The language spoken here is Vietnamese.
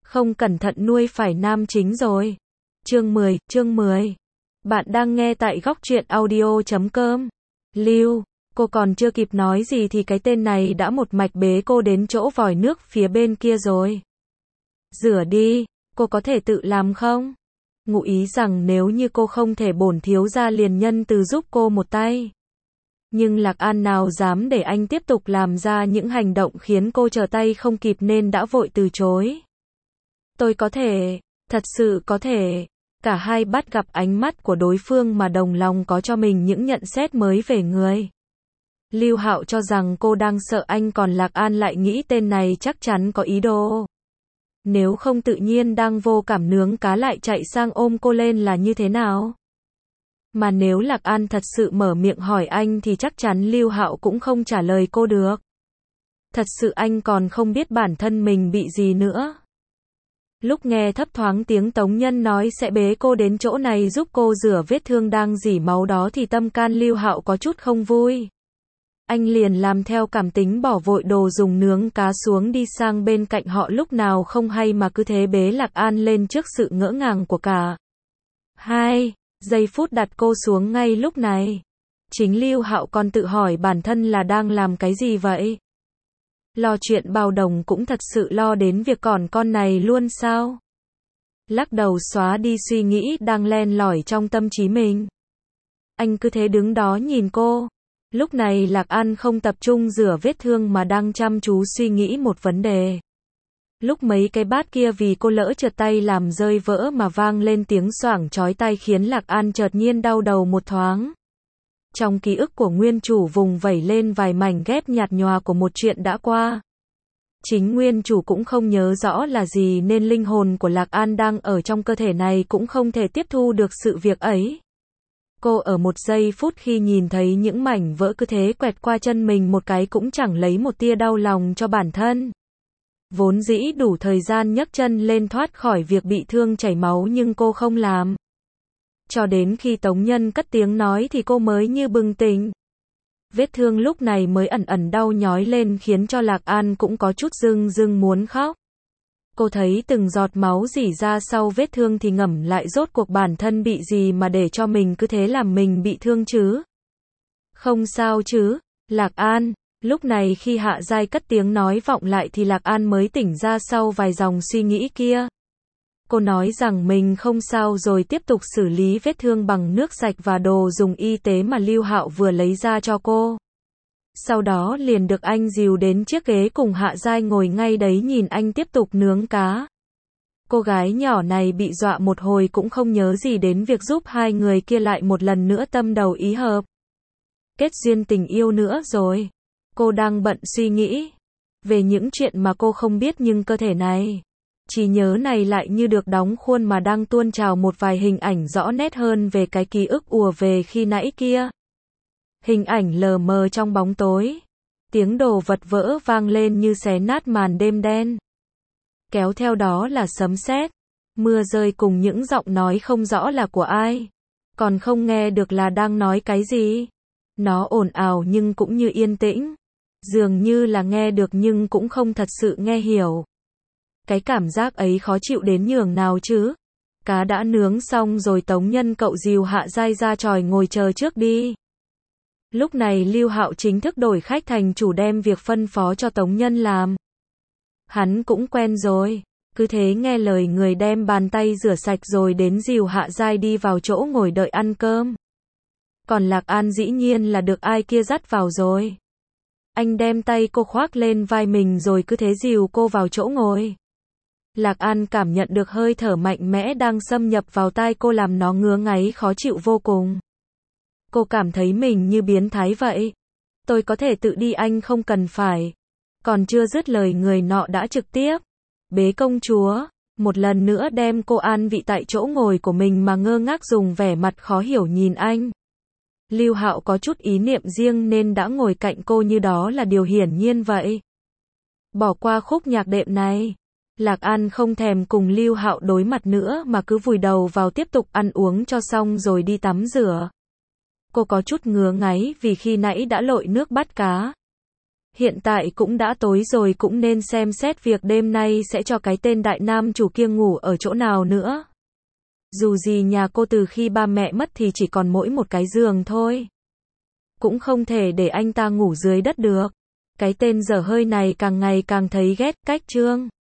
Không cẩn thận nuôi phải nam chính rồi. Chương 10. Bạn đang nghe tại góc truyện audio.com. Lưu, cô còn chưa kịp nói gì thì cái tên này đã một mạch bế cô đến chỗ vòi nước phía bên kia rồi. Rửa đi, cô có thể tự làm không? Ngụ ý rằng nếu như cô không thể bổn thiếu gia liền nhân từ giúp cô một tay. Nhưng Lạc An nào dám để anh tiếp tục làm ra những hành động khiến cô trở tay không kịp nên đã vội từ chối. Tôi có thể, thật sự có thể. Cả hai bắt gặp ánh mắt của đối phương mà đồng lòng có cho mình những nhận xét mới về người. Lưu Hạo cho rằng cô đang sợ anh, còn Lạc An lại nghĩ tên này chắc chắn có ý đồ. Nếu không tự nhiên đang vô cảm nướng cá lại chạy sang ôm cô lên là như thế nào? Mà nếu Lạc An thật sự mở miệng hỏi anh thì chắc chắn Lưu Hạo cũng không trả lời cô được. Thật sự anh còn không biết bản thân mình bị gì nữa. Lúc nghe thấp thoáng tiếng Tống Nhân nói sẽ bế cô đến chỗ này giúp cô rửa vết thương đang rỉ máu đó thì tâm can Lưu Hạo có chút không vui. Anh liền làm theo cảm tính bỏ vội đồ dùng nướng cá xuống đi sang bên cạnh họ lúc nào không hay mà cứ thế bế Lạc An lên trước sự ngỡ ngàng của cả hai. Giây phút đặt cô xuống ngay lúc này. Chính Lưu Hạo còn tự hỏi bản thân là đang làm cái gì vậy? Lo chuyện bao đồng cũng thật sự lo đến việc còn con này luôn sao? Lắc đầu xóa đi suy nghĩ đang len lỏi trong tâm trí mình. Anh cứ thế đứng đó nhìn cô. Lúc này Lạc An không tập trung rửa vết thương mà đang chăm chú suy nghĩ một vấn đề. Lúc mấy cái bát kia vì cô lỡ trượt tay làm rơi vỡ mà vang lên tiếng xoảng chói tai khiến Lạc An chợt nhiên đau đầu một thoáng. Trong ký ức của nguyên chủ vùng vẩy lên vài mảnh ghép nhạt nhòa của một chuyện đã qua. Chính nguyên chủ cũng không nhớ rõ là gì nên linh hồn của Lạc An đang ở trong cơ thể này cũng không thể tiếp thu được sự việc ấy. Cô ở một giây phút khi nhìn thấy những mảnh vỡ cứ thế quẹt qua chân mình một cái cũng chẳng lấy một tia đau lòng cho bản thân. Vốn dĩ đủ thời gian nhấc chân lên thoát khỏi việc bị thương chảy máu nhưng cô không làm. Cho đến khi Tống Nhân cất tiếng nói thì cô mới như bừng tỉnh. Vết thương lúc này mới ẩn ẩn đau nhói lên khiến cho Lạc An cũng có chút rưng rưng muốn khóc. Cô thấy từng giọt máu rỉ ra sau vết thương thì ngẫm lại rốt cuộc bản thân bị gì mà để cho mình cứ thế làm mình bị thương chứ. Không sao chứ, Lạc An. Lúc này khi Hạ Giai cất tiếng nói vọng lại thì Lạc An mới tỉnh ra sau vài dòng suy nghĩ kia. Cô nói rằng mình không sao rồi tiếp tục xử lý vết thương bằng nước sạch và đồ dùng y tế mà Lưu Hạo vừa lấy ra cho cô. Sau đó liền được anh dìu đến chiếc ghế cùng Hạ Giai ngồi ngay đấy nhìn anh tiếp tục nướng cá. Cô gái nhỏ này bị dọa một hồi cũng không nhớ gì đến việc giúp hai người kia lại một lần nữa tâm đầu ý hợp. Kết duyên tình yêu nữa rồi. Cô đang bận suy nghĩ về những chuyện mà cô không biết nhưng cơ thể này, trí nhớ này lại như được đóng khuôn mà đang tuôn trào một vài hình ảnh rõ nét hơn về cái ký ức ùa về khi nãy kia. Hình ảnh lờ mờ trong bóng tối. Tiếng đồ vật vỡ vang lên như xé nát màn đêm đen. Kéo theo đó là sấm sét, mưa rơi cùng những giọng nói không rõ là của ai. Còn không nghe được là đang nói cái gì. Nó ồn ào nhưng cũng như yên tĩnh. Dường như là nghe được nhưng cũng không thật sự nghe hiểu. Cái cảm giác ấy khó chịu đến nhường nào chứ. Cá đã nướng xong rồi Tống Nhân cậu dìu Hạ Giai ra tròi ngồi chờ trước đi. Lúc này Lưu Hạo chính thức đổi khách thành chủ đem việc phân phó cho Tống Nhân làm. Hắn cũng quen rồi. Cứ thế nghe lời người đem bàn tay rửa sạch rồi đến dìu Hạ Giai đi vào chỗ ngồi đợi ăn cơm. Còn Lạc An dĩ nhiên là được ai kia dắt vào rồi. Anh đem tay cô khoác lên vai mình rồi cứ thế dìu cô vào chỗ ngồi. Lạc An cảm nhận được hơi thở mạnh mẽ đang xâm nhập vào tai cô làm nó ngứa ngáy khó chịu vô cùng. Cô cảm thấy mình như biến thái vậy. Tôi có thể tự đi, anh không cần phải. Còn chưa dứt lời người nọ đã trực tiếp bế công chúa, một lần nữa đem cô an vị tại chỗ ngồi của mình mà ngơ ngác dùng vẻ mặt khó hiểu nhìn anh. Lưu Hạo có chút ý niệm riêng nên đã ngồi cạnh cô như đó là điều hiển nhiên vậy. Bỏ qua khúc nhạc đệm này, Lạc An không thèm cùng Lưu Hạo đối mặt nữa mà cứ vùi đầu vào tiếp tục ăn uống cho xong rồi đi tắm rửa. Cô có chút ngứa ngáy vì khi nãy đã lội nước bắt cá. Hiện tại cũng đã tối rồi, cũng nên xem xét việc đêm nay sẽ cho cái tên đại nam chủ kia ngủ ở chỗ nào nữa. Dù gì nhà cô từ khi ba mẹ mất thì chỉ còn mỗi một cái giường thôi. Cũng không thể để anh ta ngủ dưới đất được. Cái tên dở hơi này càng ngày càng thấy ghét cách Trương.